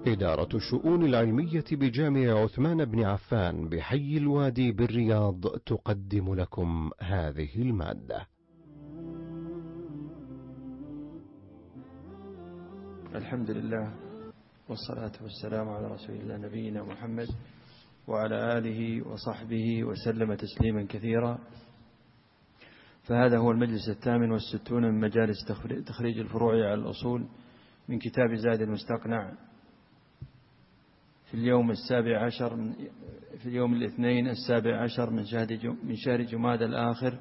إدارة الشؤون العلمية بجامع عثمان بن عفان بحي الوادي بالرياض تقدم لكم هذه المادة. الحمد لله والصلاة والسلام على رسول الله نبينا محمد وعلى آله وصحبه وسلم تسليما كثيرا. فهذا هو المجلس 68 من مجالس تخريج الفروع على الأصول من كتاب زاد المستقنع في اليوم الاثنين 17 من شهر جماد الآخر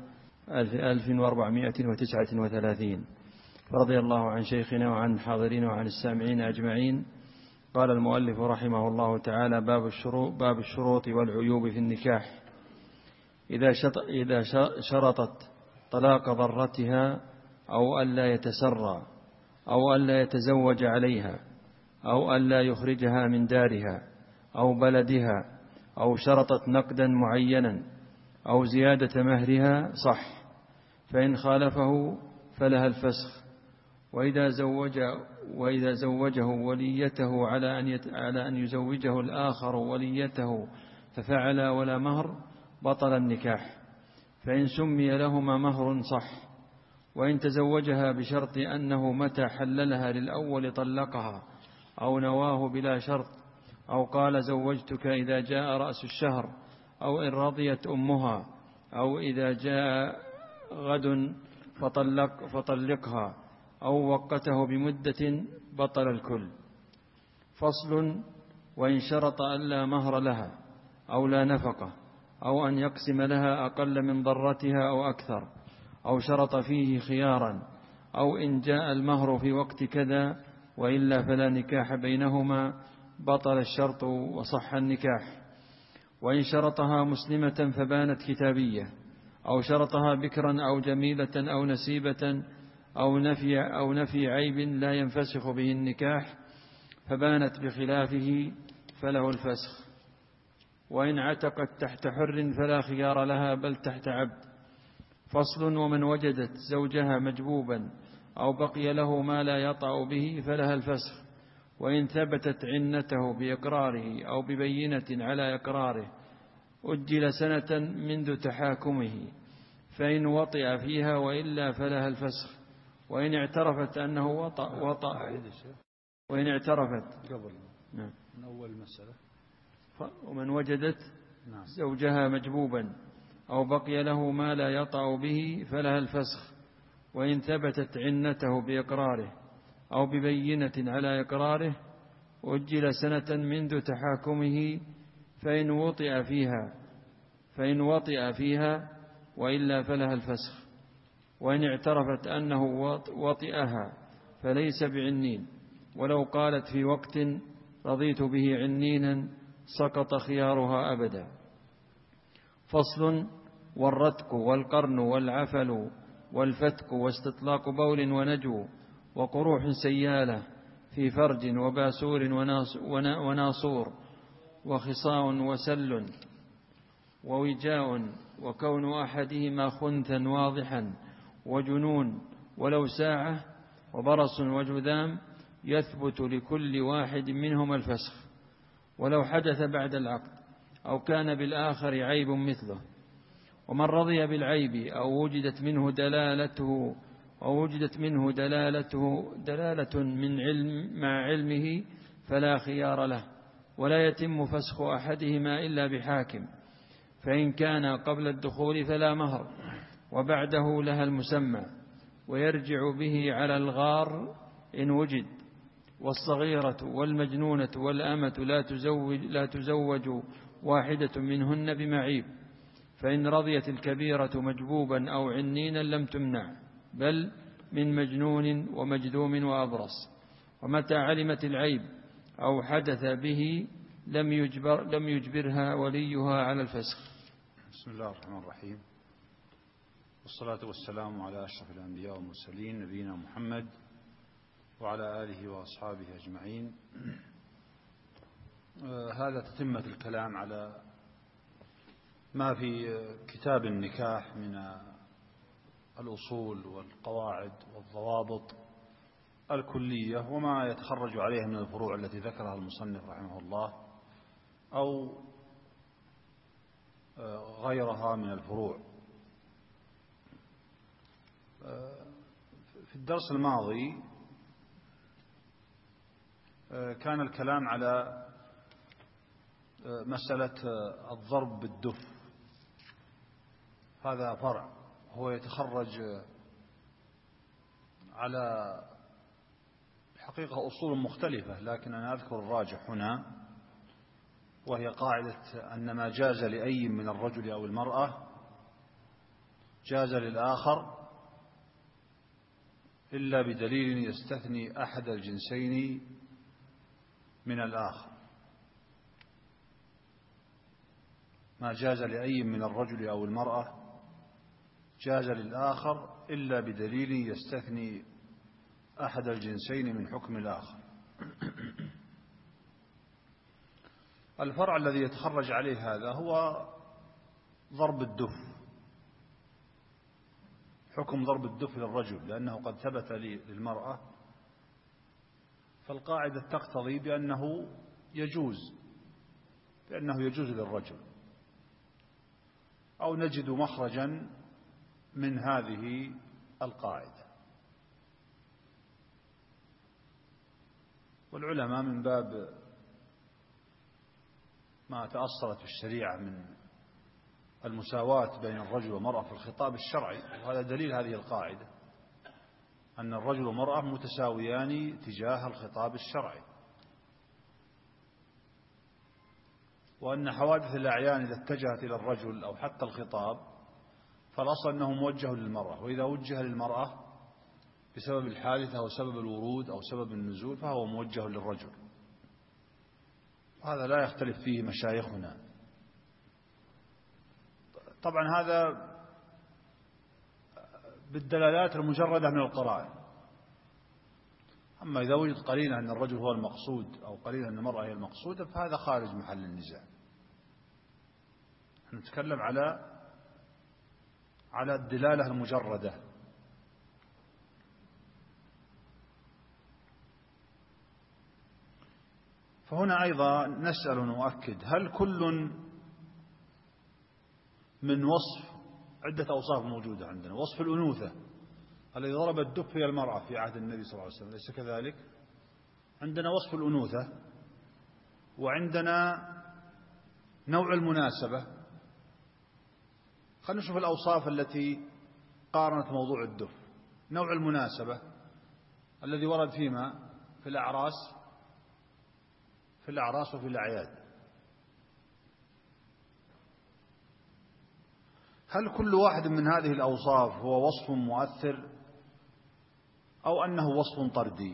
1439. رضي الله عن شيخنا وعن الحاضرين وعن السامعين أجمعين. قال المؤلف رحمه الله تعالى: باب الشروط والعيوب في النكاح. إذا شرطت طلاق ضرتها أو ألا يتسرى أو ألا يتزوج عليها أو ألا يخرجها من دارها أو بلدها أو شرطت نقدا معينا أو زيادة مهرها صح، فإن خالفه فلها الفسخ. وإذا زوجه وليته على أن يزوجه الآخر وليته ففعل ولا مهر بطل النكاح، فإن سمي لهما مهر صح. وإن تزوجها بشرط أنه متى حللها للأول طلقها أو نواه بلا شرط أو قال زوجتك إذا جاء رأس الشهر أو إن رضيت أمها أو إذا جاء غد فطلقها أو وقته بمدة بطل الكل. فصل: وإن شرط أن لا مهر لها أو لا نفقة أو أن يقسم لها أقل من ضرتها أو أكثر أو شرط فيه خيارا أو إن جاء المهر في وقت كذا وإلا فلا نكاح بينهما بطل الشرط وصح النكاح. وإن شرطها مسلمة فبانت كتابية أو شرطها بكرا أو جميلة أو نسيبة أو نفي عيب لا ينفسخ به النكاح فبانت بخلافه فله الفسخ. وإن عتقت تحت حر فلا خيار لها بل تحت عبد. فصل: ومن وجدت زوجها مجبوبا أو بقي له ما لا يطأ به فلها الفسخ، وإن ثبتت عنته بإقراره أو ببينة على إقراره أجل سنة منذ تحاكمه، فإن وطئ فيها وإلا فلها الفسخ. وإن اعترفت أنه وإن اعترفت قبل من أول مسألة. ومن وجدت زوجها مجبوبا أو بقي له ما لا يطأ به فلها الفسخ، وإن ثبتت عنته بإقراره أو ببينة على إقراره أجل سنة منذ تحاكمه، فإن وطئ فيها وإلا فلها الفسخ. وإن اعترفت أنه وطئها فليس بعنين، ولو قالت في وقت رضيت به عنينا سقط خيارها أبدا. فصل: والرتك والقرن والعفل والفتك واستطلاق بول ونجو وقروح سيالة في فرج وباسور وناصور وخصاء وسل ووجاء وكون أحدهما خنثا واضحا وجنون ولو ساعة وبرص وجذام يثبت لكل واحد منهما الفسخ ولو حدث بعد العقد أو كان بالآخر عيب مثله. ومن رضي بالعيب أو وجدت منه دلالة من علم مع علمه فلا خيار له، ولا يتم فسخ أحدهما إلا بحاكم، فإن كان قبل الدخول فلا مهر وبعده لها المسمى، ويرجع به على الغار إن وجد. والصغيرة والمجنونة والأمة لا تزوج واحدة منهن بمعيب، فإن رضيت الكبيرة مجبوبا أو عنينا لم تمنع، بل من مجنون ومجذوم وأبرص. ومتى علمت العيب أو حدث به لم يجبرها وليها على الفسخ. بسم الله الرحمن الرحيم، والصلاة والسلام على أشرف الأنبياء والمرسلين نبينا محمد وعلى آله وأصحابه أجمعين. هذا تتمة الكلام على ما في كتاب النكاح من الأصول والقواعد والضوابط الكلية وما يتخرج عليها من الفروع التي ذكرها المصنف رحمه الله أو غيرها من الفروع. في الدرس الماضي كان الكلام على مسألة الضرب بالدف. هذا فرع هو يتخرج على حقيقة أصول مختلفة، لكن أنا أذكر الراجح هنا، وهي قاعدة أن ما جاز لأي من الرجل أو المرأة جاز للآخر إلا بدليل يستثني أحد الجنسين من الآخر. ما جاز لأي من الرجل أو المرأة جاز للآخر إلا بدليل يستثني أحد الجنسين من حكم الآخر. الفرع الذي يتخرج عليه هذا هو ضرب الدف، حكم ضرب الدف للرجل، لأنه قد ثبت للمرأة، فالقاعدة تقتضي بأنه يجوز للرجل، أو نجد مخرجا من هذه القاعدة. والعلماء من باب ما تأصلت الشريعة من المساواة بين الرجل والمرأة في الخطاب الشرعي، وهذا دليل هذه القاعدة، أن الرجل والمرأة متساويان تجاه الخطاب الشرعي، وأن حوادث الأعيان إذا اتجهت إلى الرجل أو حتى الخطاب فالأصل أنه موجه للمرأة، وإذا وجه للمرأة بسبب الحادثة أو سبب الورود أو سبب النزول فهو موجه للرجل. هذا لا يختلف فيه مشايخنا. طبعا هذا بالدلالات المجردة من القرائن. أما إذا وجد قرينة أن الرجل هو المقصود أو قرينة أن المرأة هي المقصودة فهذا خارج محل النزاع. نتكلم على الدلالة المجردة. فهنا أيضا نسأل ونؤكد: هل كل من وصف عدة أوصاف موجودة عندنا؟ وصف الأنوثة الذي ضرب الدف هي المرأة في عهد النبي صلى الله عليه وسلم، ليس كذلك؟ عندنا وصف الأنوثة، وعندنا نوع المناسبة. خلينا نشوف الأوصاف التي قارنت موضوع الدف. نوع المناسبة الذي ورد فيما في الأعراس وفي الأعياد. هل كل واحد من هذه الأوصاف هو وصف مؤثر أو أنه وصف طردي؟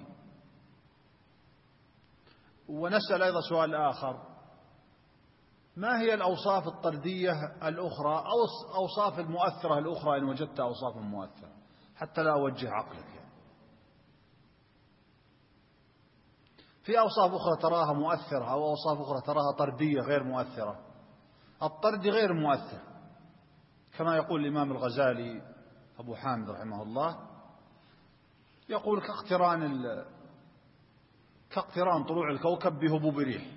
ونسأل أيضا سؤال آخر: ما هي الأوصاف الطردية الأخرى أو أوصاف المؤثرة الأخرى إن وجدت أوصاف مؤثرة، حتى لا أوجه عقلك يعني. في أوصاف أخرى تراها مؤثرة أو أوصاف أخرى تراها طردية غير مؤثرة. الطرد غير مؤثر، كما يقول الإمام الغزالي أبو حامد رحمه الله، يقول كاقتران طلوع الكوكب بهبوب ريح.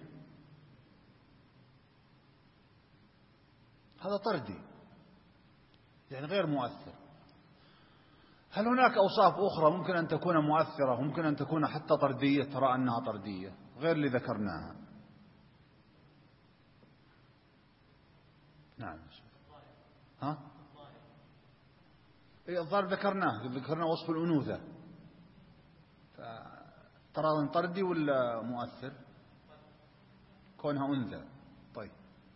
هذا طردي يعني غير مؤثر. هل هناك أوصاف أخرى ممكن أن تكون مؤثرة وممكن أن تكون حتى طردية ترى أنها طردية غير اللي ذكرناها؟ نعم. الظاهر ذكرنا وصف الأنوثة، ترى طردي ولا مؤثر كونها أنثى؟ طيب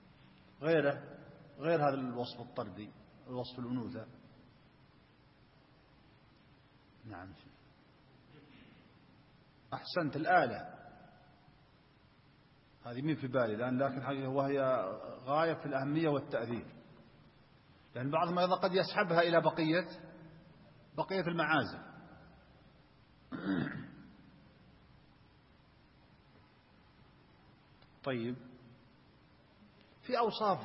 غير هذا الوصف الطردي، الوصف الأنوثة. نعم أحسنت. الآلة هذه مين في بالي الآن، لكن حقيقة وهي غاية في الأهمية والتأثير، لأن بعضهم أيضا قد يسحبها إلى بقية المعازف. طيب في أوصاف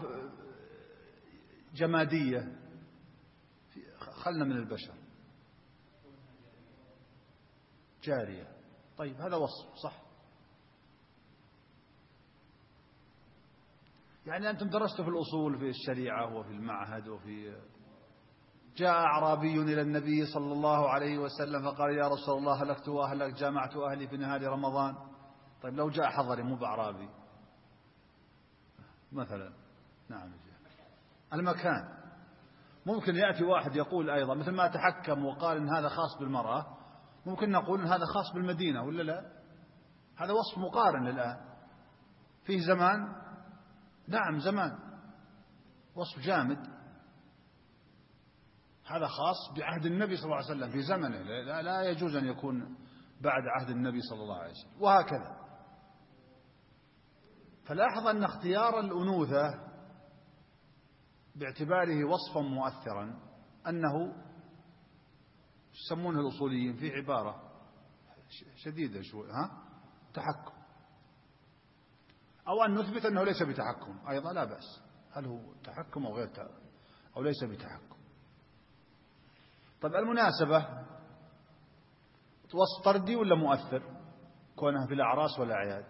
جمادية، خلنا من البشر، جارية. طيب هذا وصف صح؟ يعني أنتم درستوا في الأصول في الشريعة وفي المعهد جاء أعرابي إلى النبي صلى الله عليه وسلم فقال يا رسول الله هلكت وأهلك جامعت أهلي في نهار رمضان. طيب لو جاء حضري مو بأعرابي مثلا، نعم، المكان ممكن يأتي واحد يقول أيضا مثل ما تحكم وقال إن هذا خاص بالمرأة، ممكن نقول إن هذا خاص بالمدينة ولا لا؟ هذا وصف مقارن الآن فيه زمان، نعم زمان، وصف جامد، هذا خاص بعهد النبي صلى الله عليه وسلم في زمنه، لا يجوز أن يكون بعد عهد النبي صلى الله عليه وسلم، وهكذا. فلاحظ أن اختيار الأنوثة باعتباره وصفا مؤثرا أنه يسمونه الأصوليين في عبارة شديدة شوي، تحكم، أو أن نثبت أنه ليس بتحكم أيضا لا بأس، هل هو تحكم أو غير تحكم أو ليس بتحكم. طيب المناسبة وصف طردي ولا مؤثر كونها في الأعراس والأعياد؟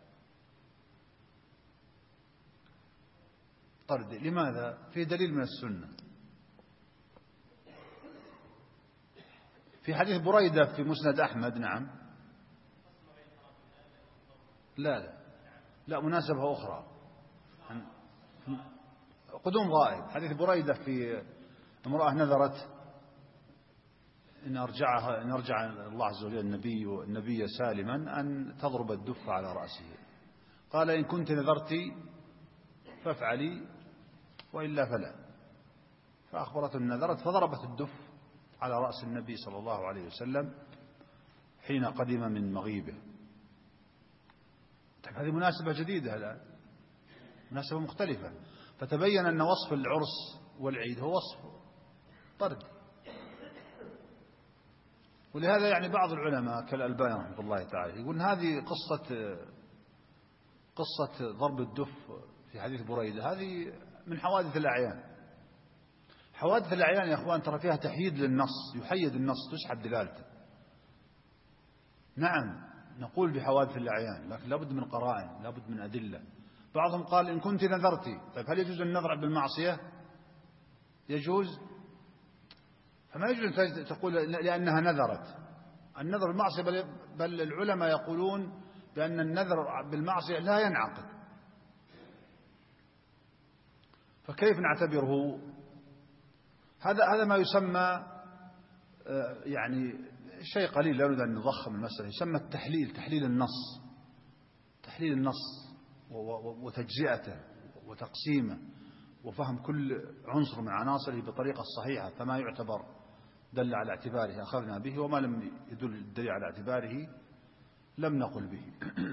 طردي. لماذا؟ في دليل من السنة في حديث بريدة في مسند أحمد. نعم، لا مناسبة أخرى، قدوم غائب. حديث بريدة في امرأة نذرت إن أرجع الله عز وجل النبي سالما أن تضرب الدف على رأسه، قال إن كنت نذرت فافعلي وإلا فلا، فأخبرت النذرت فضربت الدف على رأس النبي صلى الله عليه وسلم حين قدم من مغيبه. طيب هذه مناسبة جديدة الآن، مناسبة مختلفة، فتبين أن وصف العرس والعيد هو وصف طرد. ولهذا يعني بعض العلماء كالألباني رحمه الله تعالى يقول هذه قصة ضرب الدف في حديث بريدة هذه من حوادث الأعيان. حوادث الأعيان يا أخوان ترى فيها تحييد للنص، يحيد النص، تسحب دلالته. نعم نقول بحوادث الأعيان، لكن لابد من قرائن، لابد من أدلة. بعضهم قال إن كنت نذرتي، طيب هل يجوز النذر بالمعصية؟ يجوز؟ فما يجوز تقول لأنها نذرت. النذر بالمعصية بل العلماء يقولون بأن النذر بالمعصية لا ينعقد، فكيف نعتبره؟ هذا ما يسمى يعني شيء قليل، لا نريد أن نضخم المسألة، يسمى تحليل النص، تحليل النص وتجزئته وتقسيمه وفهم كل عنصر من عناصره بطريقة صحيحة، فما يعتبر دل على اعتباره أخذنا به، وما لم يدل الدليل على اعتباره لم نقل به.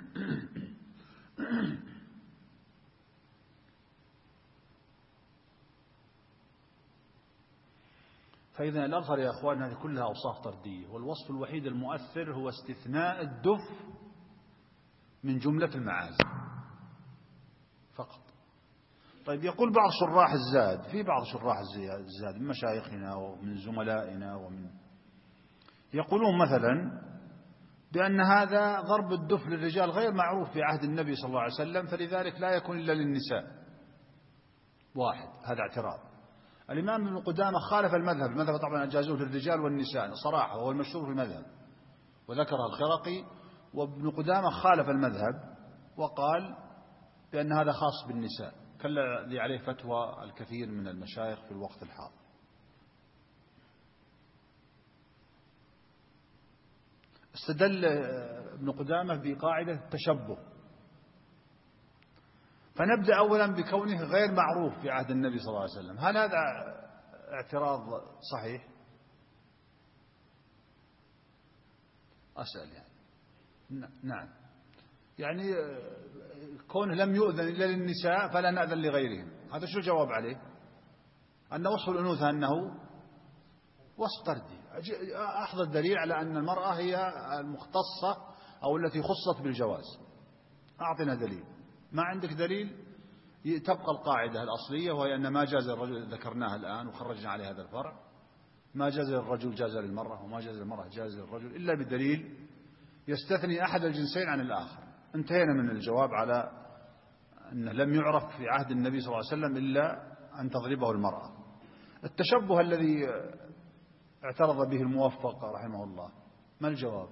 فإذا الأظهر يا أخوان هذه كلها أوصاف طردية، والوصف الوحيد المؤثر هو استثناء الدف من جملة المعازف فقط. طيب يقول بعض شراح الزاد، في بعض شراح الزاد من مشايخنا ومن زملائنا يقولون مثلا بأن هذا ضرب الدف للرجال غير معروف في عهد النبي صلى الله عليه وسلم، فلذلك لا يكون إلا للنساء. واحد، هذا اعتراض. الإمام ابن قدامة خالف المذهب طبعا أجازوه للرجال والنساء صراحة، وهو المشهور في المذهب، وذكرها الخرقي، وابن قدامة خالف المذهب وقال بأن هذا خاص بالنساء، كالذي عليه فتوى الكثير من المشايخ في الوقت الحاضر. استدل ابن قدامة بقاعدة التشبه، فنبدأ أولا بكونه غير معروف في عهد النبي صلى الله عليه وسلم. هل هذا اعتراض صحيح؟ أسأل يعني. نعم، يعني كونه لم يؤذن إلا للنساء فلا نأذن لغيرهم، هذا شو الجواب عليه؟ أن وصف الأنوثة أنه وصف طردي. أحضر الدليل على أن المرأة هي المختصة أو التي خصت بالجواز، أعطنا دليل. ما عندك دليل تبقى القاعدة الأصلية، وهي أن ما جاز الرجل، ذكرناها الآن وخرجنا عليه هذا الفرع، ما جاز للرجل جاز للمرأة، وما جاز للمرأة جاز للرجل، إلا بدليل يستثني أحد الجنسين عن الآخر. انتهينا من الجواب على أنه لم يعرف في عهد النبي صلى الله عليه وسلم إلا أن تضربه المرأة. التشبه الذي اعترض به الموفق رحمه الله، ما الجواب؟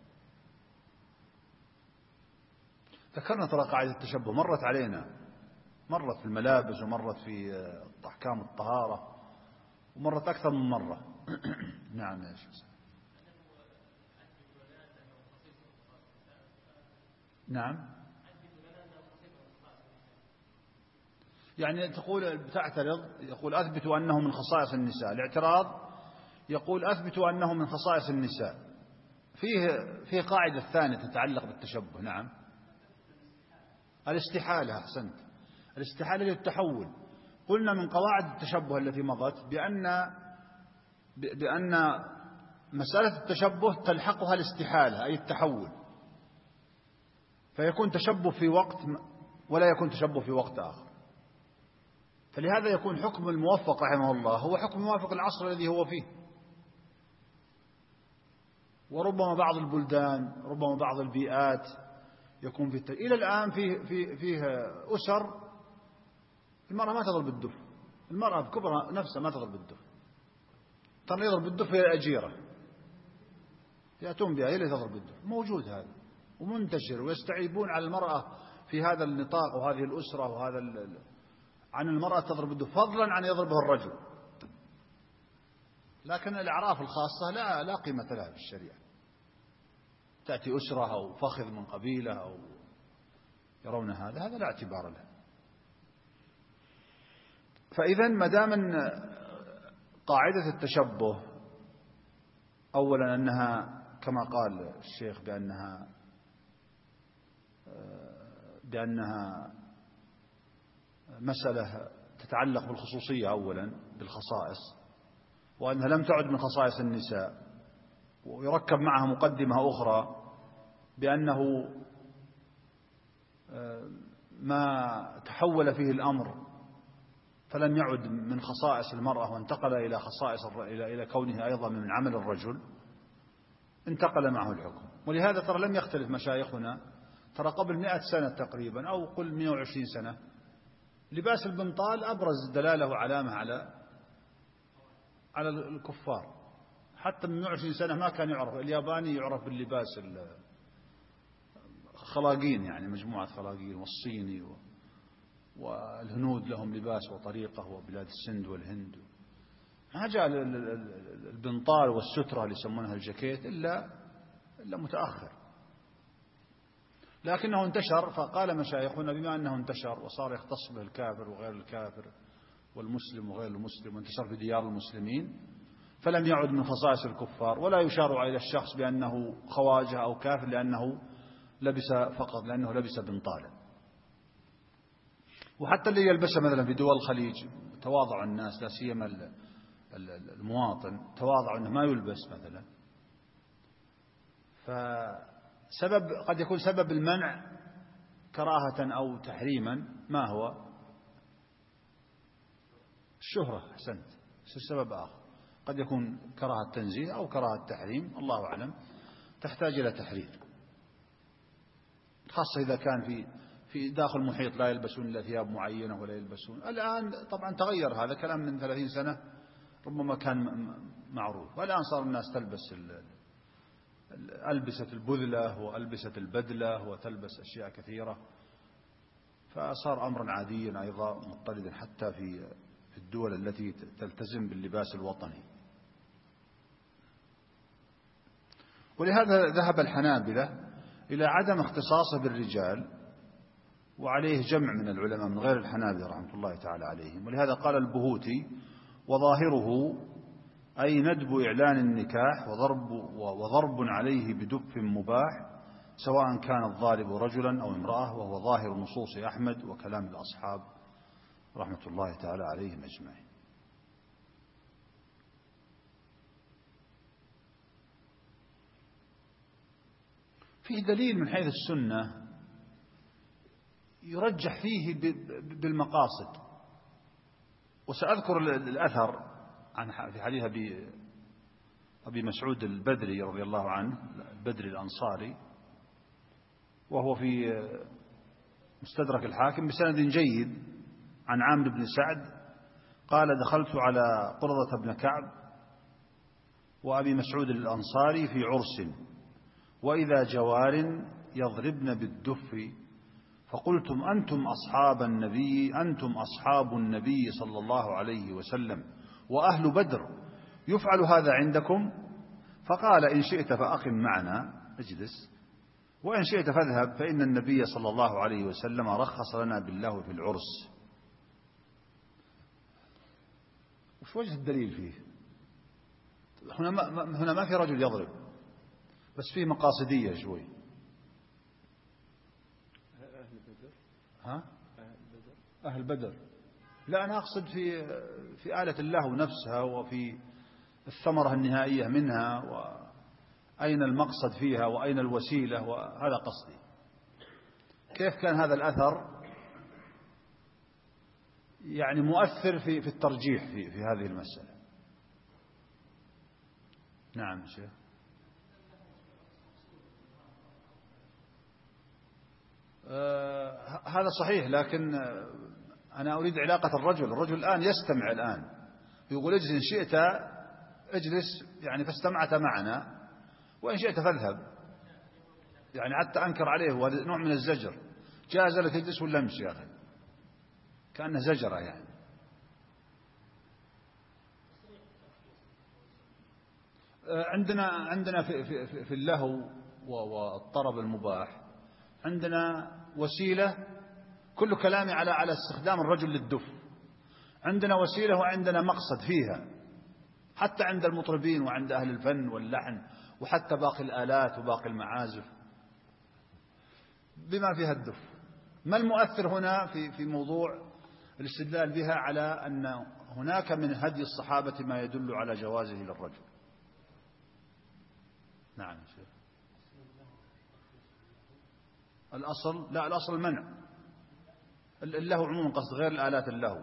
ذكرنا ترى قاعدة التشبه مرت علينا، مرت في الملابس ومرت في أحكام الطهارة ومرت أكثر من مرة. نعم يا شيخ. نعم، يعني تقول تعترض، يقول أثبتوا أنه من خصائص النساء. الاعتراض يقول أثبتوا أنه من خصائص النساء. فيه قاعدة ثانية تتعلق بالتشبه. نعم، الاستحالة. أحسنت، الاستحالة للتحول. قلنا من قواعد التشبه التي مضت بأن مسألة التشبه تلحقها الاستحالة، أي التحول، فيكون تشبه في وقت ولا يكون تشبه في وقت آخر. فلهذا يكون حكم الموفق رحمه الله هو حكم موافق العصر الذي هو فيه. وربما بعض البلدان، ربما بعض البيئات يكون في إلى الآن فيه أسر المرأة ما تضرب بالدف، المرأة بكبرها نفسها ما تضرب بالدف، ترى يضرب بالدف هي الأجيرة، يأتون بها هي اللي تضرب بالدف. موجود هذا ومنتشر، ويستعيبون على المرأة في هذا النطاق وهذه الأسرة وهذا عن المرأة تضرب بالدف فضلا عن يضربه الرجل. لكن الأعراف الخاصة لا قيمة لها في الشريعة. تأتي أسرة أو فخذ من قبيلة أو يرون هذا لا اعتبار له. فإذا ما دام قاعدة التشبه أولا أنها كما قال الشيخ بأنها مسألة تتعلق بالخصوصية أولا بالخصائص، وأنها لم تعد من خصائص النساء، ويركب معها مقدمة أخرى بأنه ما تحول فيه الأمر فلم يعد من خصائص المرأة وانتقل إلى إلى كونه أيضا من عمل الرجل، انتقل معه الحكم. ولهذا ترى لم يختلف مشايخنا، ترى قبل 100 سنة تقريبا أو قل 120 سنة لباس البنطال أبرز دلالة وعلامة على الكفار. حتى من 120 سنة ما كان يعرف، الياباني يعرف باللباس خلاقين، يعني مجموعة خلاقين، والصيني والهنود لهم لباس وطريقة، وبلاد السند والهند. ما جاء البنطال والسترة اللي يسمونها الجاكيت إلا متأخر، لكنه انتشر. فقال مشايخنا بما أنه انتشر وصار يختص به الكافر وغير الكافر والمسلم وغير المسلم، وانتشر في ديار المسلمين، فلم يعد من خصائص الكفار، ولا يشار إلى الشخص بأنه خواجه أو كافر لأنه لبس بنطالا. وحتى اللي يلبسها مثلا في دول الخليج تواضع الناس، لا سيما المواطن، تواضع أنه ما يلبس مثلا. فسبب قد يكون سبب المنع كراهة أو تحريما ما هو؟ الشهرة. أحسنت، السبب آخر قد يكون كراهة تنزيه أو كراهة تحريم، الله أعلم، تحتاج إلى تحرير، خاصة إذا كان في داخل محيط لا يلبسون إلا ثياب معينة ولا يلبسون. الآن طبعا تغير هذا كلام، من 30 سنة ربما كان معروف، والآن صار الناس تلبس ألبسة البذلة وألبسة البدلة وتلبس أشياء كثيرة، فصار أمرا عاديا أيضا مضطردا حتى في الدول التي تلتزم باللباس الوطني. ولهذا ذهب الحنابلة إلى عدم اختصاصه بالرجال، وعليه جمع من العلماء من غير الحنابلة رحمة الله تعالى عليهم. ولهذا قال البهوتي: وظاهره أي ندب إعلان النكاح وضرب عليه بدف مباح، سواء كان الضارب رجلا أو امرأة، وهو ظاهر نصوص أحمد وكلام الأصحاب رحمة الله تعالى عليهم أجمعين. فيه دليل من حيث السنة يرجح فيه بالمقاصد، وسأذكر الأثر في حديث أبي أبي مسعود البدري رضي الله عنه، البدري الأنصاري، وهو في مستدرك الحاكم بسند جيد عن عامر بن سعد قال: دخلت على قرظة بن كعب وأبي مسعود الأنصاري في عرس، وإذا جوار يضربن بالدف، فقلتم: أنتم أصحاب النبي صلى الله عليه وسلم وأهل بدر، يفعل هذا عندكم؟ فقال: إن شئت فأقم معنا اجلس، وإن شئت فاذهب، فإن النبي صلى الله عليه وسلم رخص لنا بالله في العرس. وش وجه الدليل فيه؟ هنا ما في رجل يضرب، بس فيه مقاصدية شوي. ها؟ أهل بدر. لا، أنا أقصد في آلة اللهو نفسها، وفي الثمرة النهائية منها، وأين المقصد فيها وأين الوسيلة، وهذا قصدي. كيف كان هذا الأثر يعني مؤثر في الترجيح في هذه المسألة؟ نعم شيخ. هذا صحيح، لكن أنا أريد علاقة الرجل الآن يستمع، الآن يقول: اجلس إن شئت اجلس، يعني فاستمعت معنا، وإن شئت فاذهب، يعني حتى أنكر عليه، وهذا نوع من الزجر. جاز لك تجلس ولا امشي يا أخي، كأنه زجرة يعني. عندنا في اللهو والطرب المباح عندنا وسيلة، كل كلامي على استخدام الرجل للدف. عندنا وسيلة وعندنا مقصد فيها، حتى عند المطربين وعند أهل الفن واللحن، وحتى باقي الآلات وباقي المعازف بما فيها الدف. ما المؤثر هنا في موضوع الاستدلال بها على أن هناك من هدي الصحابة ما يدل على جوازه للرجل؟ نعم شيخ. الأصل، لا، الأصل المنع. اللهو عموما قصد غير الآلات اللهو.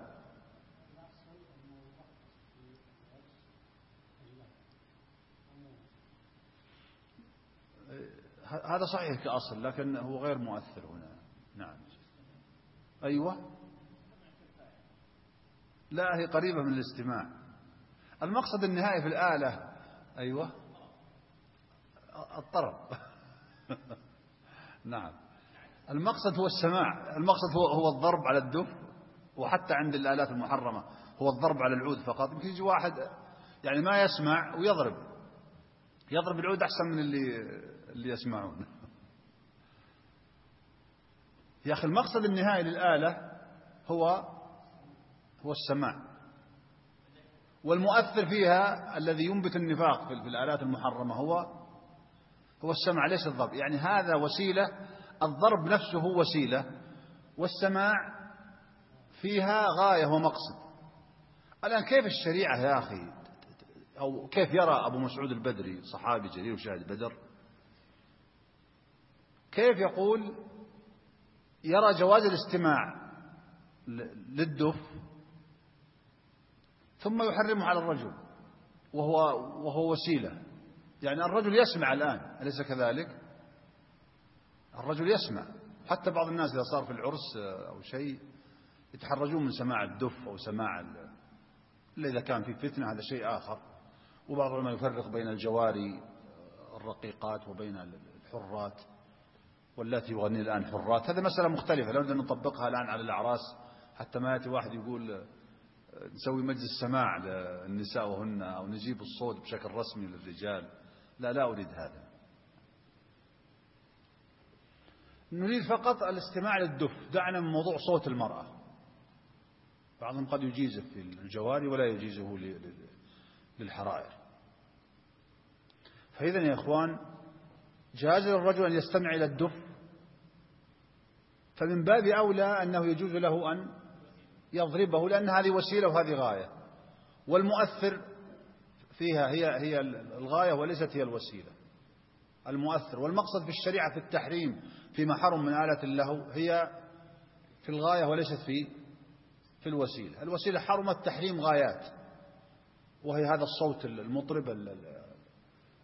هذا صحيح كأصل، لكن هو غير مؤثر هنا. نعم. أيوة. لا، هي قريبة من الاستماع. المقصد النهائي في الآلة، أيوة، الطرب. نعم. المقصد هو السماع، المقصد هو الضرب على الدف، وحتى عند الآلات المحرمة هو الضرب على العود فقط. يمكن يجي واحد يعني ما يسمع ويضرب العود أحسن من اللي يسمعون. يا أخي، المقصد النهائي للآلة هو السماع، والمؤثر فيها الذي ينبت النفاق في الآلات المحرمة هو السمع، ليس الضرب. يعني هذا وسيلة، الضرب نفسه هو وسيلة، والسماع فيها غاية ومقصد. الآن كيف الشريعة يا أخي، أو كيف يرى أبو مسعود البدري صحابي جليل وشاهد بدر، كيف يقول يرى جواز الاستماع للدف ثم يحرمه على الرجل وهو وسيلة؟ يعني الرجل يسمع الآن، أليس كذلك؟ الرجل يسمع. حتى بعض الناس إذا صار في العرس أو شيء يتحرجون من سماع الدف أو سماع إلا إذا كان في فتنة، هذا شيء آخر. وبعض العلماء يفرق بين الجواري الرقيقات وبين الحرات، واللاتي يغني الآن حرات. هذا مسألة مختلفة، لابد أن نطبقها الآن على الأعراس، حتى ما يأتي واحد يقول نسوي مجلس سماع للنساء وهن، أو نجيب الصوت بشكل رسمي للرجال. لا أريد هذا. نريد فقط الاستماع للدف. دعنا من موضوع صوت المرأة، بعضهم قد يجيزه في الجواري ولا يجيزه للحرائر. فإذا يا إخوان، جاز للرجل أن يستمع إلى الدف، فمن باب أولى أنه يجوز له أن يضربه، لأن هذه وسيلة وهذه غاية، والمؤثر فيها هي الغاية وليست هي الوسيلة. المؤثر والمقصد في الشريعة في التحريم فيما حرم من آلة اللهو هي في الغاية وليست في الوسيلة. الوسيلة حرمت تحريم غايات، وهي هذا الصوت المطرب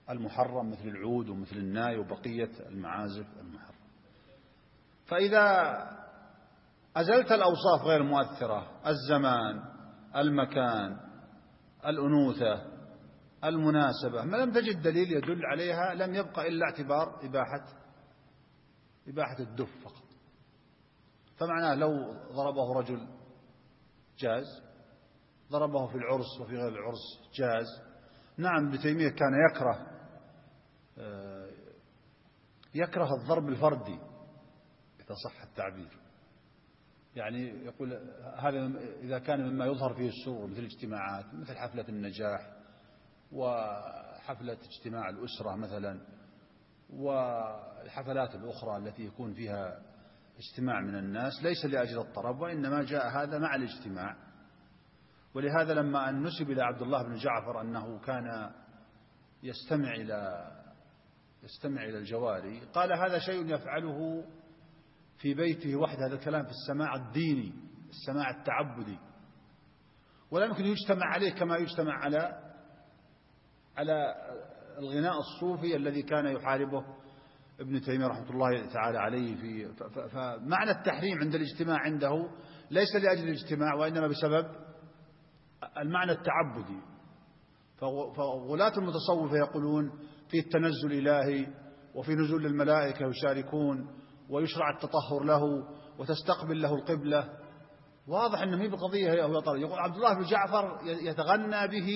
المحرم مثل العود ومثل الناي وبقية المعازف المحرم. فإذا أزلت الأوصاف غير مؤثرة، الزمان، المكان، الأنوثة، المناسبة، ما لم تجد دليل يدل عليها، لم يبقى إلا اعتبار إباحة الدف فقط. فمعناه لو ضربه رجل جاز، ضربه في العرس وفي غير العرس جاز. نعم، ابن تيمية كان يكره الضرب الفردي إذا صح التعبير، يعني يقول هذا إذا كان مما يظهر فيه السرور مثل الاجتماعات، مثل حفلة النجاح وحفلة اجتماع الأسرة مثلا، والحفلات الأخرى التي يكون فيها اجتماع من الناس ليس لأجل الطرب، وإنما جاء هذا مع الاجتماع. ولهذا لما أن نسب إلى عبد الله بن جعفر أنه كان يستمع إلى الجواري، قال هذا شيء يفعله في بيته وحده. هذا الكلام في السماع الديني، السماع التعبدي، ولا يمكن يجتمع عليه كما يجتمع على الغناء الصوفي الذي كان يحاربه ابن تيمية رحمة الله تعالى عليه. فمعنى التحريم عند الاجتماع عنده ليس لأجل الاجتماع، وإنما بسبب المعنى التعبدي. فغلاة المتصوفة يقولون في التنزل الإلهي وفي نزول الملائكة يشاركون، ويشرع التطهر له وتستقبل له القبلة. واضح أنه هي بقضية هي طريق. يقول عبد الله بن جعفر يتغنى به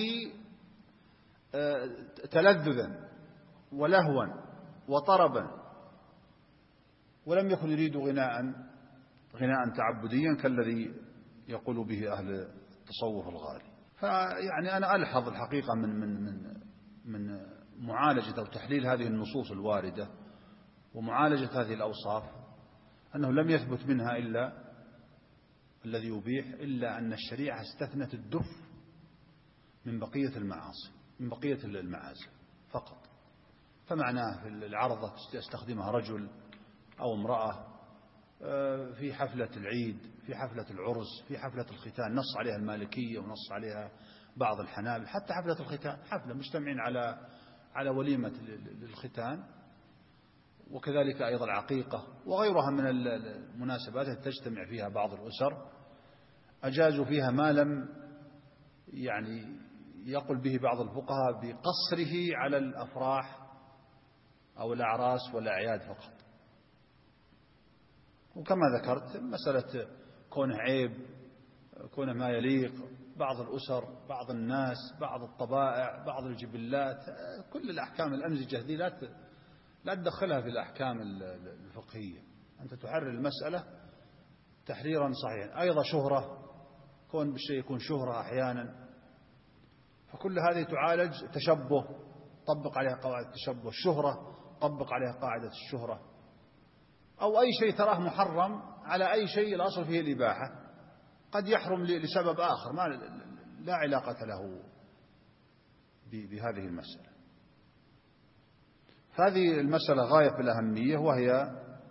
تلذذا ولهوا وطربا، ولم يكن يريد غناء تعبديا كالذي يقول به أهل التصوف الغالي. فيعني أنا ألحظ الحقيقة من معالجة أو تحليل هذه النصوص الواردة ومعالجة هذه الأوصاف أنه لم يثبت منها إلا الذي يبيح، إلا أن الشريعة استثنت الدف من بقية المعاصي، من بقية المعازف فقط. فمعناه في العرضة يستخدمها رجل أو امرأة، في حفلة العيد، في حفلة العرس، في حفلة الختان، نص عليها المالكية ونص عليها بعض الحنابلة. حتى حفلة الختان حفلة مجتمعين على وليمة الختان، وكذلك أيضا العقيقة وغيرها من المناسبات التي تجتمع فيها بعض الأسر، أجازوا فيها ما لم يعني يقل به بعض الفقهاء بقصره على الأفراح أو الأعراس والأعياد فقط. وكما ذكرت مسألة كونه عيب، كونه ما يليق، بعض الأسر، بعض الناس، بعض الطبائع، بعض الجبلات، كل الأحكام الأمزجة هذه لا تدخلها في الأحكام الفقهية. أنت تحرر المسألة تحريرا صحيحا. أيضا شهرة، كون بالشيء يكون شهرة أحيانا، فكل هذه تعالج. تشبه، طبق عليها قواعد التشبه. الشهرة، طبق عليها قاعدة الشهرة. أو أي شيء تراه محرم على أي شيء الأصل فيه الإباحة، قد يحرم لسبب آخر لا علاقة له بهذه المسألة. فهذه المسألة غاية في الأهمية، وهي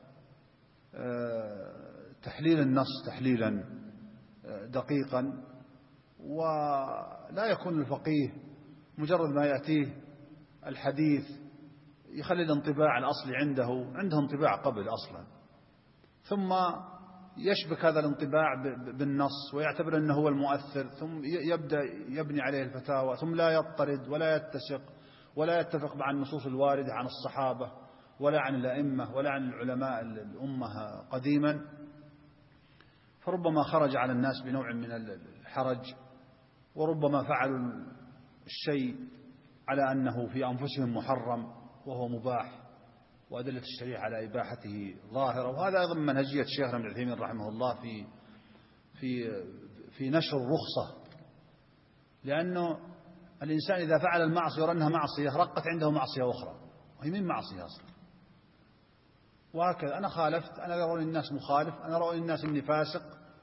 تحليل النص تحليلا دقيقا، ولا يكون الفقيه مجرد ما يأتيه الحديث يخلي الانطباع الأصلي عنده انطباع قبل أصلا، ثم يشبك هذا الانطباع بالنص ويعتبر أنه هو المؤثر، ثم يبدأ يبني عليه الفتاوى، ثم لا يضطرد ولا يتسق ولا يتفق مع النصوص الواردة عن الصحابة ولا عن الأئمة ولا عن العلماء الأمة قديما. فربما خرج على الناس بنوع من الحرج، وربما فعلوا الشيء على أنه في أنفسهم محرم وهو مباح، وأدلة الشريعة على إباحته ظاهرة. وهذا أيضا منهجية شيخنا ابن عثيمين رحمه الله في نشر الرخصة، لأنه الإنسان إذا فعل المعصية يرى أنها معصية، رقت عنده معصية أخرى، وهي من معصية أصلا. وهكذا أنا خالفت، أنا يرون الناس مخالف، أنا رأي الناس إني فاسق،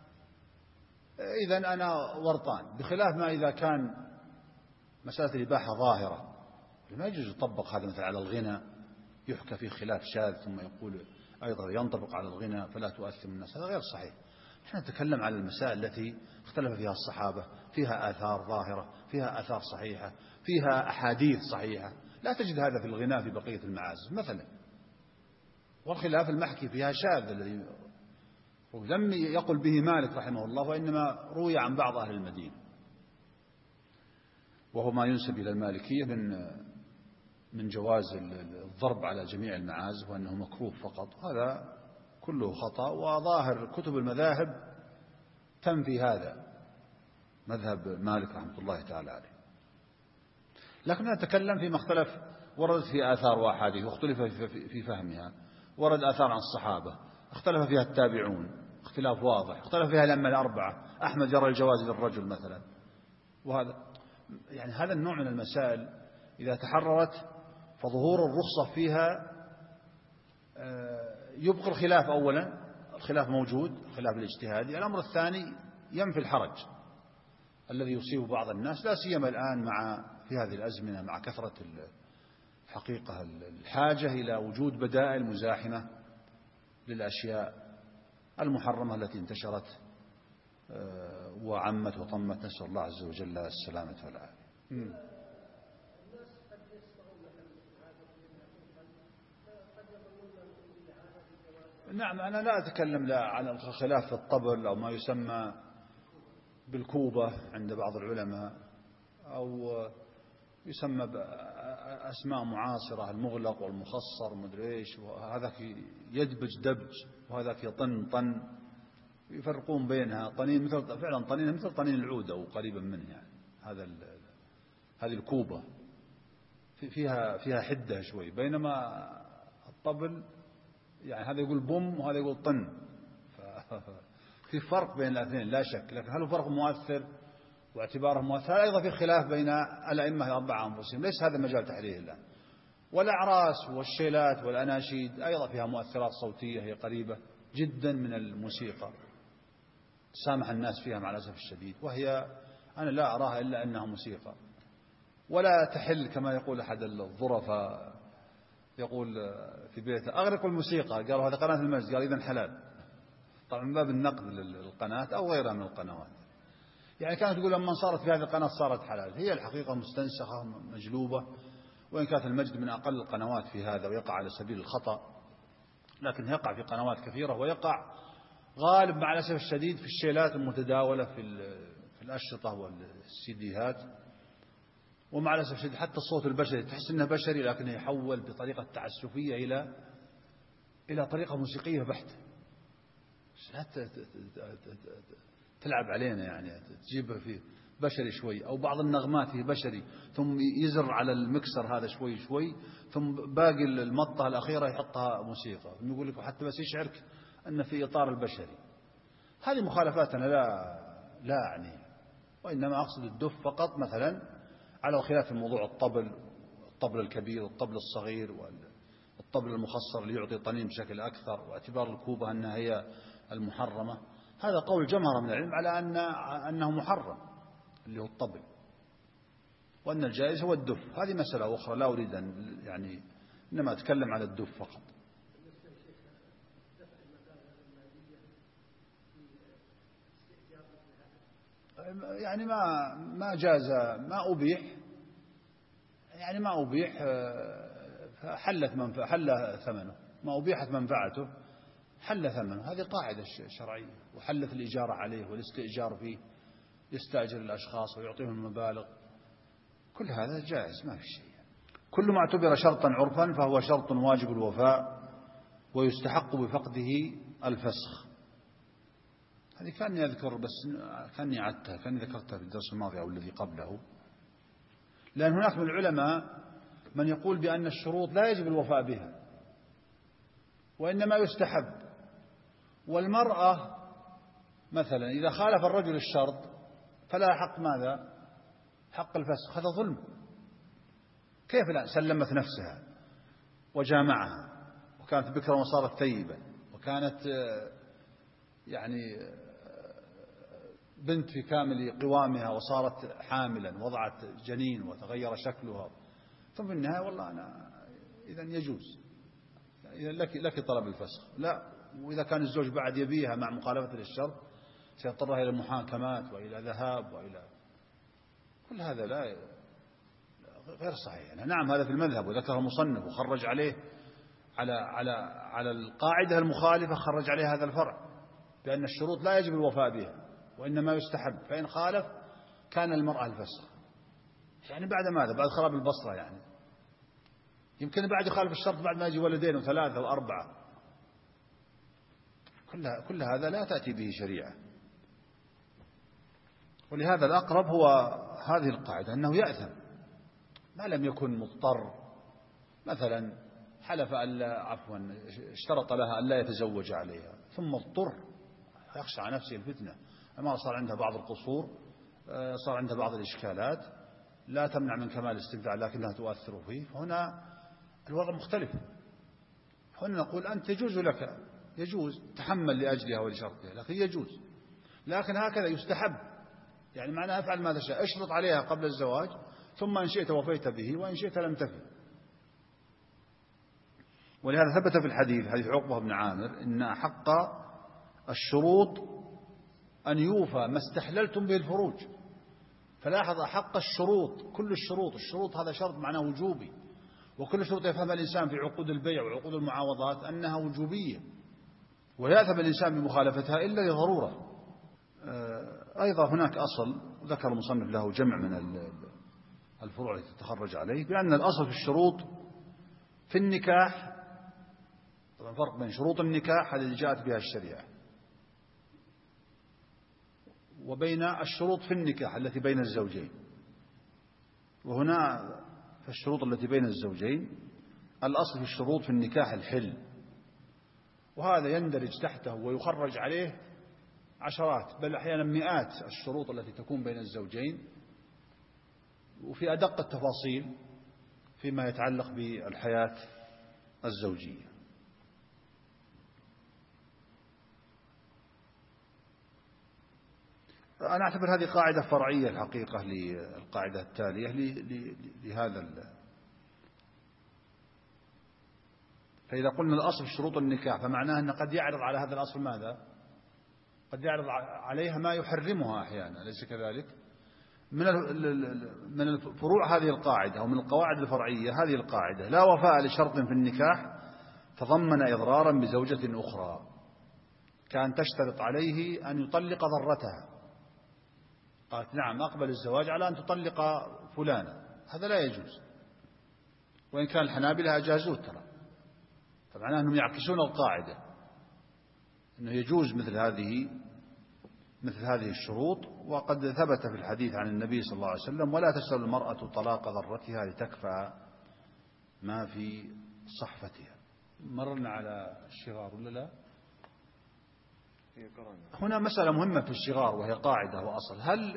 إذن أنا ورطان. بخلاف ما إذا كان مسألة الإباحة ظاهرة، ما يجوز يطبق هذا مثل على الغنى، يحكى فيه خلاف شاذ ثم يقول أيضا ينطبق على الغنى فلا تؤثم الناس، هذا غير صحيح. نحن نتكلم على المسائل التي اختلف فيها الصحابة، فيها آثار ظاهرة، فيها آثار صحيحة، فيها أحاديث صحيحة، لا تجد هذا في الغناء في بقية المعازف مثلا. والخلاف المحكي فيها شاذ الذي لم يقل به مالك رحمه الله، وإنما روي عن بعض أهل المدينة، وهو ما ينسب إلى المالكية من جواز الضرب على جميع المعازف وأنه مكروه فقط. هذا كله خطأ، وظاهر كتب المذاهب تنفي هذا، مذهب مالك رحمه الله تعالى عليه. لكن نتكلم فيما اختلف، وردت في آثار وأحاديث واختلف في فهمها. ورد آثار عن الصحابة اختلف فيها التابعون اختلاف واضح، اختلف فيها الأئمة الأربعة، أحمد جرى الجواز للرجل مثلا. وهذا يعني هذا النوع من المسائل إذا تحررت فظهور الرخصة فيها يبقى الخلاف. أولا الخلاف موجود، الخلاف الاجتهادي. الأمر الثاني ينفي الحرج الذي يصيب بعض الناس، لا سيما الآن في هذه الأزمنة مع كثرة الحقيقة الحاجة إلى وجود بدائل مزاحمة للأشياء المحرمة التي انتشرت وعمت وطمت. نسأل الله عز وجل السلامة والعافية. نعم، أنا لا أتكلم لا عن الخلاف في الطبل أو ما يسمى بالكوبة عند بعض العلماء، أو يسمى بأسماء معاصرة، المغلق والمخصر ومدري إيش، وهذاك يدبج دبج وهذاك يطن طن، يفرقون بينها. طنين مثل فعلا طنين مثل طنين العود أو قريبا منه، يعني هذه الكوبة فيها حدة شوي، بينما الطبل يعني هذا يقول بوم وهذا يقول طن، في فرق بين الاثنين لا شك. لكن هل هو فرق مؤثر واعتباره مؤثر؟ أيضا في خلاف بين الأئمة الأربعة أنفسهم، ليس هذا مجال تحريه الآن. والأعراس والشيلات والأناشيد أيضا فيها مؤثرات صوتية هي قريبة جدا من الموسيقى، سامح الناس فيها مع الأسف الشديد، وهي أنا لا أراها إلا أنها موسيقى ولا تحل. كما يقول أحد الظرفاء يقول في بيته أغرق الموسيقى، قالوا هذا قناة المجد، قال إذن حلال. طبعا من باب النقد للقناة أو غيرها من القنوات، يعني كانت تقول لما صارت في هذه القناة صارت حلال. هي الحقيقة مستنسخة مجلوبة، وإن كانت المجد من أقل القنوات في هذا ويقع على سبيل الخطأ، لكن يقع في قنوات كثيرة، ويقع غالب مع الأسف الشديد في الشيلات المتداولة في الأشرطة والسيديهات. ومع الأسف الشديد حتى الصوت البشري تحس أنه بشري، لكنه يحول بطريقة تعسفية إلى طريقة موسيقية بحتة. لا تلعب علينا، يعني تجيبها في بشري شوي، أو بعض النغمات هي بشري ثم يزر على المكسر هذا شوي شوي، ثم باقي المطة الأخيرة يحطها موسيقى، يقول لك حتى بس يشعرك أن في إطار البشري. هذه مخالفات أنا لا أعني، وإنما أقصد الدف فقط. مثلا على الخلاف في موضوع الطبل الكبير والطبل الصغير والطبل المخصر اللي يعطي طنين بشكل أكثر، واعتبار الكوبة أنها هي المحرمة، هذا قول جمهرة من العلم على أنه محرم اللي هو الطبل، وأن الجائز هو الدف. هذه مسألة أخرى لا أريد أن يعني إنما أتكلم على الدف فقط. يعني ما جاز، ما أبيح، يعني ما أبيح حل ثمنه، ما أبيحت منفعته حل ثمنه. هذه قاعدة شرعية. وحلت الإجارة عليه والاستئجار فيه، يستأجر الأشخاص ويعطيهم المبالغ، كل هذا جائز ما في شيء. كل ما اعتبر شرطا عرفا فهو شرط واجب الوفاء ويستحق بفقده الفسخ. هذه كاني أذكر، بس كاني عدتها، كاني ذكرتها في الدرس الماضي أو الذي قبله. لأن هناك من العلماء من يقول بأن الشروط لا يجب الوفاء بها وإنما يستحب. والمرأة مثلا إذا خالف الرجل الشرط فلا حق ماذا؟ حق الفسخ. هذا ظلم. كيف لا؟ سلمت نفسها وجامعها وكانت بكرة وصارت ثيبة، وكانت يعني بنت في كامل قوامها وصارت حاملا، وضعت جنين وتغير شكلها، ثم في النهاية والله أنا إذن يجوز، إذن لك طلب الفسخ. لا، وإذا كان الزوج بعد يبيها مع مخالفة للشرط سيضطرها إلى المحاكمات وإلى ذهاب وإلى كل هذا. لا غير صحيح يعني. نعم هذا في المذهب وذكر المصنف وخرج عليه على القاعدة المخالفة، خرج عليه هذا الفرع بأن الشروط لا يجب الوفاء بها وإنما يستحب، فإن خالف كان المرأة الفسخ. يعني بعد ماذا؟ بعد خراب البصرة يعني، يمكن بعد يخالف الشرط بعد ما يجي ولدين وثلاثة وأربعة. كل هذا لا تأتي به شريعة. ولهذا الأقرب هو هذه القاعدة أنه يأثم ما لم يكن مضطر، مثلا حلف اشترط لها أن لا يتزوج عليها ثم اضطر، يخشى على نفسه الفتنة، أما صار عندها بعض القصور، صار عندها بعض الإشكالات لا تمنع من كمال الاستمتاع لكنها تؤثر فيه، فهنا الوضع مختلف. هنا نقول أنت يجوز تحمل لأجلها ولشرطها، لكن يجوز، لكن هكذا يستحب، يعني معناه افعل ما تشاء، اشرط عليها قبل الزواج ثم إن شئت وفيت به وإن شئت لم تفي. ولهذا ثبت في الحديث حديث عقبة بن عامر إن أحق الشروط أن يوفى ما استحللتم به الفروج. فلاحظ أحق الشروط، كل الشروط هذا شرط معناه وجوبي، وكل شروط يفهم الإنسان في عقود البيع وعقود المعاوضات أنها وجوبية، ويأثم الإنسان بمخالفتها إلا لضرورة. أيضا هناك أصل ذكر المصنف له جمع من الفروع التي تتخرج عليه، بأن الأصل في الشروط في النكاح، طبعا فرق بين شروط النكاح التي جاءت بها الشريعة وبين الشروط في النكاح التي بين الزوجين. وهنا في الشروط التي بين الزوجين الأصل في الشروط في النكاح الحل، وهذا يندرج تحته ويخرج عليه عشرات بل أحيانا مئات الشروط التي تكون بين الزوجين، وفي أدق التفاصيل فيما يتعلق بالحياة الزوجية. أنا أعتبر هذه قاعدة فرعية الحقيقة للقاعدة التالية لهذا. فإذا قلنا الأصل في شروط النكاح فمعناه أن قد يعرض على هذا الأصل ماذا؟ قد يعرض عليها ما يحرمها أحيانا، أليس كذلك؟ من الفروع هذه القاعدة ومن القواعد الفرعية هذه القاعدة: لا وفاء لشرط في النكاح تضمن إضرارا بزوجة أخرى، كان تشترط عليه أن يطلق ضرتها، قالت نعم أقبل الزواج على أن تطلق فلانا، هذا لا يجوز، وإن كان الحنابلة أجازوه ترى، فمعناه أنهم يعكسون القاعدة أنه يجوز مثل هذه الشروط. وقد ثبت في الحديث عن النبي صلى الله عليه وسلم: ولا تسأل المرأة طلاق ضرتها لتكفى ما في صحفتها. مررنا على الشغار ولا لا؟ هنا مسألة مهمة في الشغار وهي قاعدة وأصل.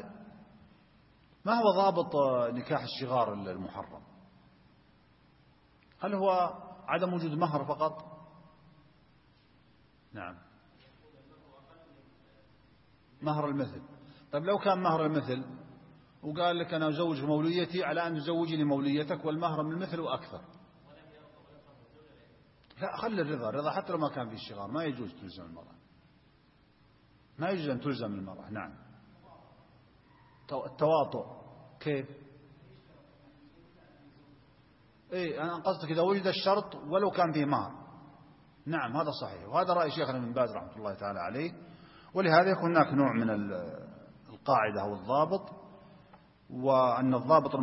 ما هو ضابط نكاح الشغار المحرم؟ هل هو عدم وجود مهر فقط؟ نعم، مهر المثل. طيب لو كان مهر المثل وقال لك أنا أزوج موليتي على أن تزوجني موليتك والمهر من المثل وأكثر، لا، خلي الرضا حتى لو ما كان في الشغار، ما يجوز تلزم المرأة، ما يجوز أن تلزم المرأة. نعم، التواطؤ كيف؟ أنا قصدك إذا وجد الشرط ولو كان فيه مهر. نعم هذا صحيح، وهذا رأي شيخنا ابن باز رحمة الله تعالى عليه. ولهذا يكون هناك نوع من القاعدة أو الضابط، وأن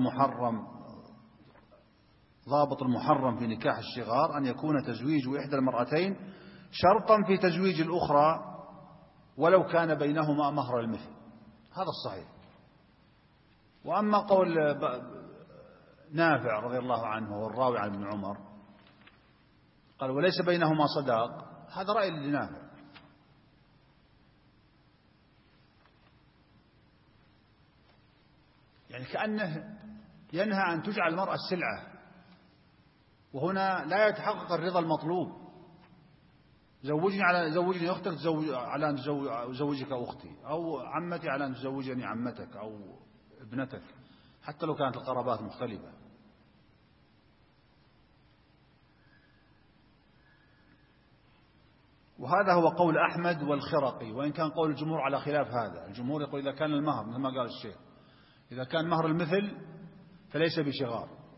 ضابط المحرم في نكاح الشغار أن يكون تزويج إحدى المرأتين شرطا في تزويج الأخرى ولو كان بينهما مهر المثل، هذا الصحيح. وأما قول نافع رضي الله عنه والراوي عن ابن عمر قال وليس بينهما صداق، هذا رأي لنافع. يعني كأنه ينهى أن تجعل المرأة السلعة، وهنا لا يتحقق الرضا المطلوب. زوجني أختك على أن أزوجك أختي، أو عمتي على أن تزوجني عمتك أو ابنتك، حتى لو كانت القرابات مختلفة. وهذا هو قول أحمد والخرقي، وإن كان قول الجمهور على خلاف هذا. الجمهور يقول إذا كان المهر مثل ما قال الشيخ، إذا كان مهر المثل فليس بشغار،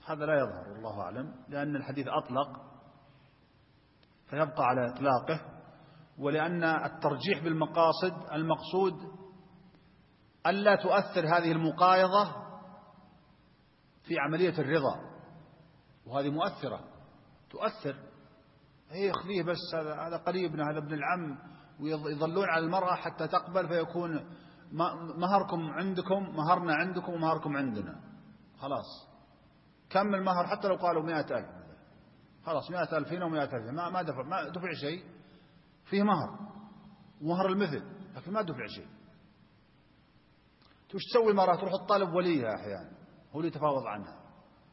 هذا لا يظهر والله أعلم، لأن الحديث أطلق فيبقى على إطلاقه، ولأن الترجيح بالمقاصد المقصود ألا تؤثر هذه المقايضة في عملية الرضا، وهذه مؤثرة تؤثر. هي خليه بس، هذا قريبنا، هذا ابن العم، ويظلون على المرأة حتى تقبل، فيكون مهركم عندكم، مهرنا عندكم، ومهركم عندنا. خلاص كم المهر، حتى لو قالوا 100,000 خلاص 100,000 هنا و100,000 هنا، ما دفع شيء، فيه مهر ومهر المثل، لكن ما دفع شيء. وش تسوي المرأة؟ تروح تطالب وليها أحيانا، هو اللي يتفاوض عنها،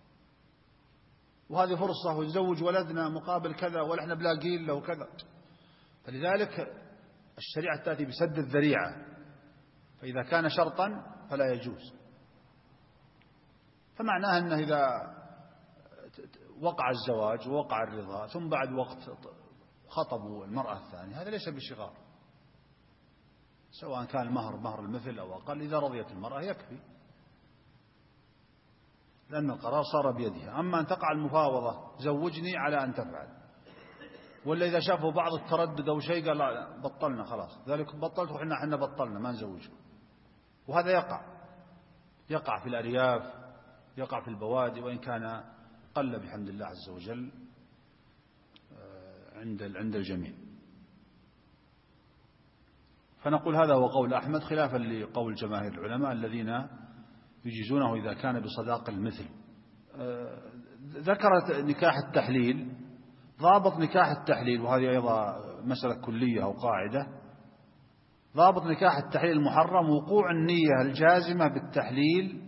وهذه فرصة، ويزوج ولدنا مقابل كذا، ونحن بلاقين له وكذا. فلذلك الشريعة تأتي بسد الذريعة، فإذا كان شرطا فلا يجوز. فمعناه أنه إذا وقع الزواج ووقع الرضا ثم بعد وقت خطبوا المرأة الثانية، هذا ليس بشغار، سواء كان المهر مهر المثل أو أقل، إذا رضيت المرأة يكفي، لأن القرار صار بيدها. أما أن تقع المفاوضة زوجني على أن تفعل، ولا إذا شافوا بعض التردد أو شيء قال لا بطلنا خلاص، ذلك بطلت وحنا بطلنا ما نزوجكم. وهذا يقع في الأرياف، يقع في البوادي، وإن كان قل بحمد الله عز وجل عند الجميع. فنقول هذا هو قول أحمد، خلافا لقول جماهير العلماء الذين يجيزونه إذا كان بصداق المثل. ذكرت نكاح التحليل، ضابط نكاح التحليل، وهذه أيضا مسألة كلية أو قاعدة، ضابط نكاح التحليل المحرم وقوع النية الجازمة بالتحليل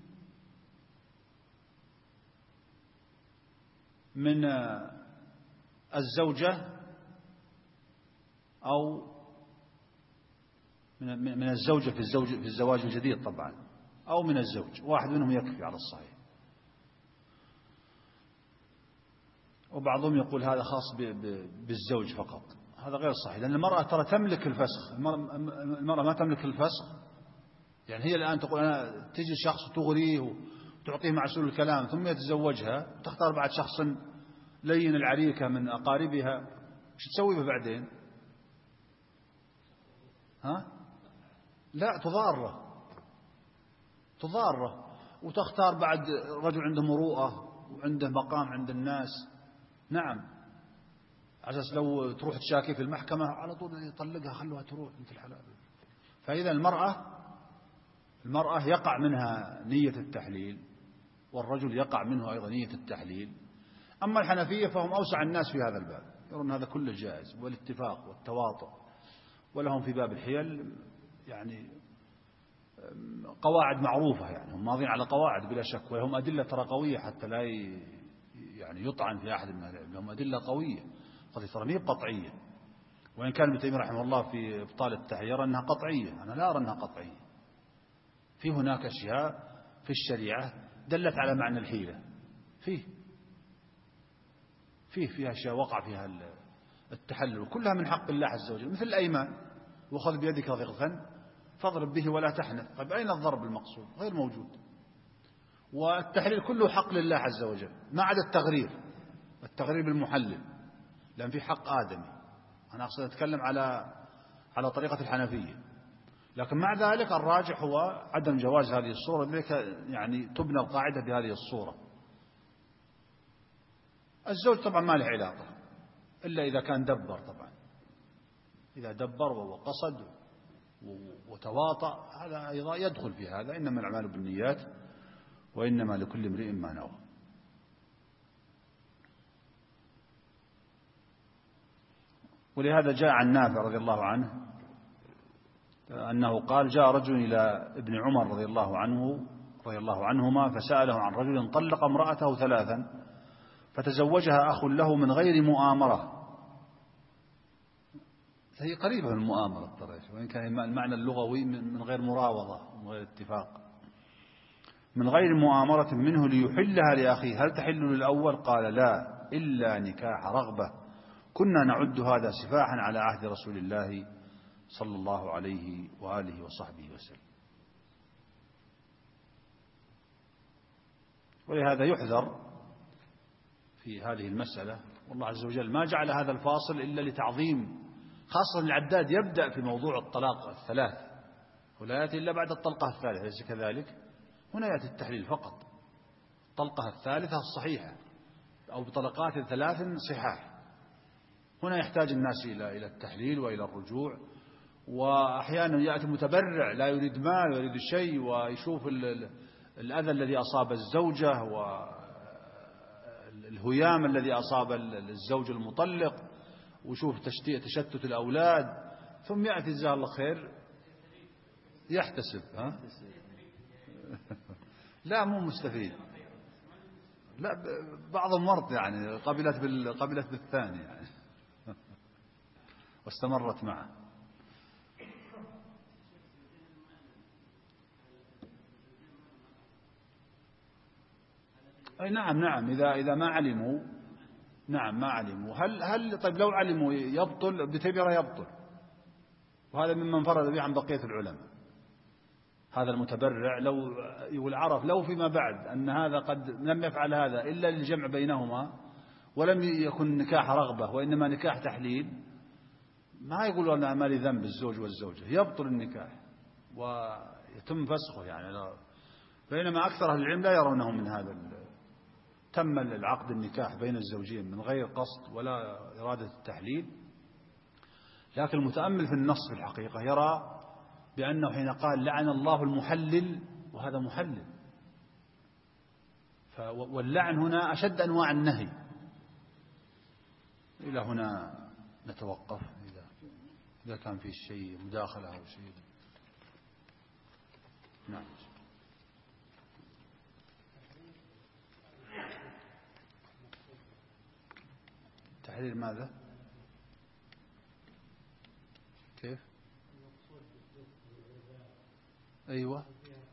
من الزوجة أو من الزوجة في الزواج الجديد طبعا، أو من الزوج، واحد منهم يكفي على الصحيح. وبعضهم يقول هذا خاص بالزوج فقط، هذا غير صحيح، لأن المرأة ترى تملك الفسخ. المرأة ما تملك الفسخ، يعني هي الآن تقول أنا تجي شخص وتغريه وتعطيه معسول الكلام ثم يتزوجها، تختار بعد شخص لين العريكة من أقاربها، وش تسوي به بعدين؟ لا، تضاره، وتختار بعد رجل عنده مروءة وعنده مقام عند الناس. نعم، على أساس لو تروح تشاكي في المحكمة على طول يطلقها، خلوها تروح مثل الحلال. فإذا المرأة يقع منها نية التحليل، والرجل يقع منه أيضا نية التحليل. أما الحنفية فهم أوسع الناس في هذا الباب، يرون هذا كله جائز، والاتفاق والتواطؤ، ولهم في باب الحيل يعني قواعد معروفة، يعني هم ماضين على قواعد بلا شك، ولهم أدلة ترى قوية حتى لا يعني يطعن في أحد من العلم، لهم أدلة قوية، قضية ترى مية قطعية، وإن كان ابن تيمية رحمه الله في إبطال التحية يرى أنها قطعية، أنا لا أرى أنها قطعية. في هناك أشياء في الشريعة دلت على معنى الحيلة، فيه أشياء وقع فيها التحلل، وكلها من حق الله عز وجل، مثل الأيمان، وخذ بيدك ضغطا فاضرب به ولا تحنث. طيب أين الضرب المقصود؟ غير موجود. والتحليل كله حق لله عز وجل، ما عدا التغرير بالمحلل، لأن في حق آدمي. أنا أقصد أتكلم على طريقة الحنفية، لكن مع ذلك الراجح هو عدم جواز هذه الصورة، لذلك يعني تبنى القاعدة بهذه الصورة. الزوج طبعا ما له علاقة إلا إذا كان دبر، طبعا إذا دبر وقصد وتواطأ هذا أيضا يدخل في هذا، إنما الأعمال بالنيات وإنما لكل امرئ ما نوى. ولهذا جاء عن نافع رضي الله عنه أنه قال جاء رجل إلى ابن عمر رضي الله عنهما فسأله عن رجل طلق امرأته 3 فتزوجها أخ له من غير مؤامرة. هي قريبة من المؤامرة وإن كان المعنى اللغوي من غير مراوضة ومن غير اتفاق، من غير مؤامرة منه ليحلها لأخيه، هل تحل للأول؟ قال لا، إلا نكاح رغبة، كنا نعد هذا سفاحا على عهد رسول الله صلى الله عليه وآله وصحبه وسلم. ولهذا يحذر في هذه المسألة، والله عز وجل ما جعل هذا الفاصل إلا لتعظيم، خاصة العداد يبدأ في موضوع الطلاق الثلاث ولا يأتي إلا بعد الطلقة الثالثة، أليس كذلك؟ هنا يأتي التحليل فقط، الطلقة الثالثة الصحيحة أو بطلقات 3 صحاح. هنا يحتاج الناس إلى التحليل وإلى الرجوع. وأحيانا يأتي متبرع لا يريد مال ويريد شيء، ويشوف الأذى الذي أصاب الزوجة والهيام الذي أصاب الزوج المطلق، ويشوف تشتت الأولاد، ثم يأتي جزاه الله خير يحتسب. ها؟ لا مو مستفيد، لا بعضهم مرض يعني قبلت بالثاني يعني واستمرت معه. أي نعم إذا ما علموا، نعم ما علموا. هل طيب لو علموا يبطل بتبرة؟ يبطل، وهذا ممن فرد به عن بقية العلماء. هذا المتبرع لو يقول عرف لو فيما بعد أن هذا قد لم يفعل هذا إلا للجمع بينهما ولم يكن نكاح رغبة وإنما نكاح تحليل، ما يقول أنا ما لي ذنب الزوج والزوجة، يبطل النكاح ويتم فسخه يعني. بينما أكثر أهل العلم لا يرونه من هذا، تم العقد النكاح بين الزوجين من غير قصد ولا إرادة التحليل. لكن المتأمل في النص في الحقيقة يرى بأنه حين قال لعن الله المحلل، وهذا محلل، واللعن هنا أشد أنواع النهي. إلى هنا نتوقف إذا كان في شيء مداخلة أو شيء. نعم. تحليل ماذا؟ كيف؟ أيوة.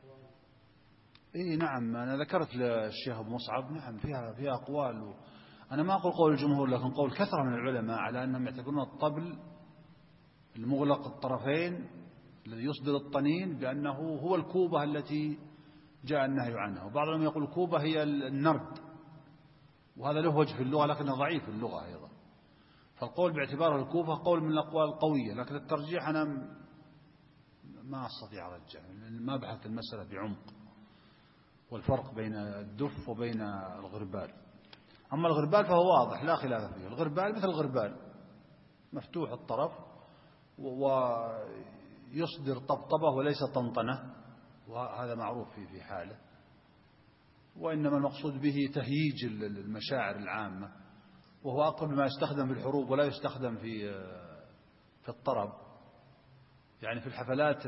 نعم أنا ذكرت للشيخ أبو مصعب، نعم فيها أقوال، أنا ما أقول قول الجمهور لكن قول كثرة من العلماء على أنهم يعتبرون الطبل المغلق الطرفين الذي يصدر الطنين بأنه هو الكوبة التي جاء النهي عنها. وبعضهم يقول الكوبة هي النرد، وهذا له وجه في اللغة لكنه ضعيف في اللغة أيضا. فالقول باعتباره الكوفة قول من الأقوال القوية، لكن الترجيح أنا ما أستطيع أرجح، ما بحثت المسألة بعمق والفرق بين الدف وبين الغربال. أما الغربال فهو واضح لا خلاف فيه، الغربال مثل الغربال مفتوح الطرف ويصدر طبطبة وليس طنطنة، وهذا معروف في حاله. وإنما المقصود به تهييج المشاعر العامة، وهو أقرب ما يستخدم في الحروب ولا يستخدم في الطرب، يعني في الحفلات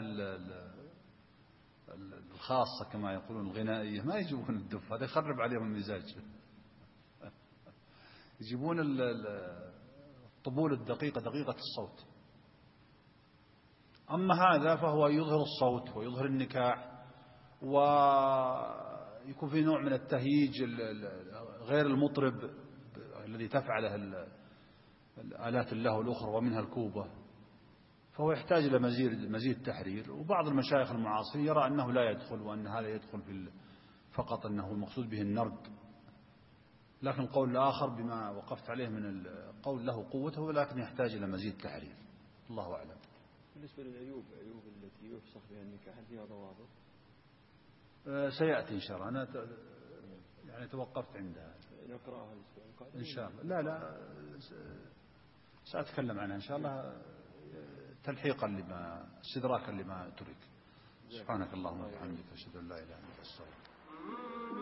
الخاصة كما يقولون الغنائية ما يجيبون الدف، هذا يخرب عليهم المزاج، يجيبون الطبول الدقيقة دقيقة الصوت. أما هذا فهو يظهر الصوت ويظهر النكاح، ويكون في نوع من التهييج غير المطرب الذي تفعله الآلات اللهو الأخرى ومنها الكوبة، فهو يحتاج إلى مزيد تحرير. وبعض المشايخ المعاصرين يرى أنه لا يدخل، وأن هذا يدخل فقط أنه المقصود به النرد. لكن القول الآخر بما وقفت عليه من القول له قوته، ولكن يحتاج إلى مزيد تحرير. الله أعلم. بالنسبة للعيوب التي يفسخ بها النكاح هل فيها ضوابط؟ سيأتي إن شاء الله، أنا يعني توقفت عندها، نقرأها الأسبوع القادم إن شاء الله. لا سأتكلم عنها إن شاء الله تلحيقا استدراكا لما ترك. سبحانك اللهم وبحمدك أشهد أن لا إله إلا أنت أستغفرك.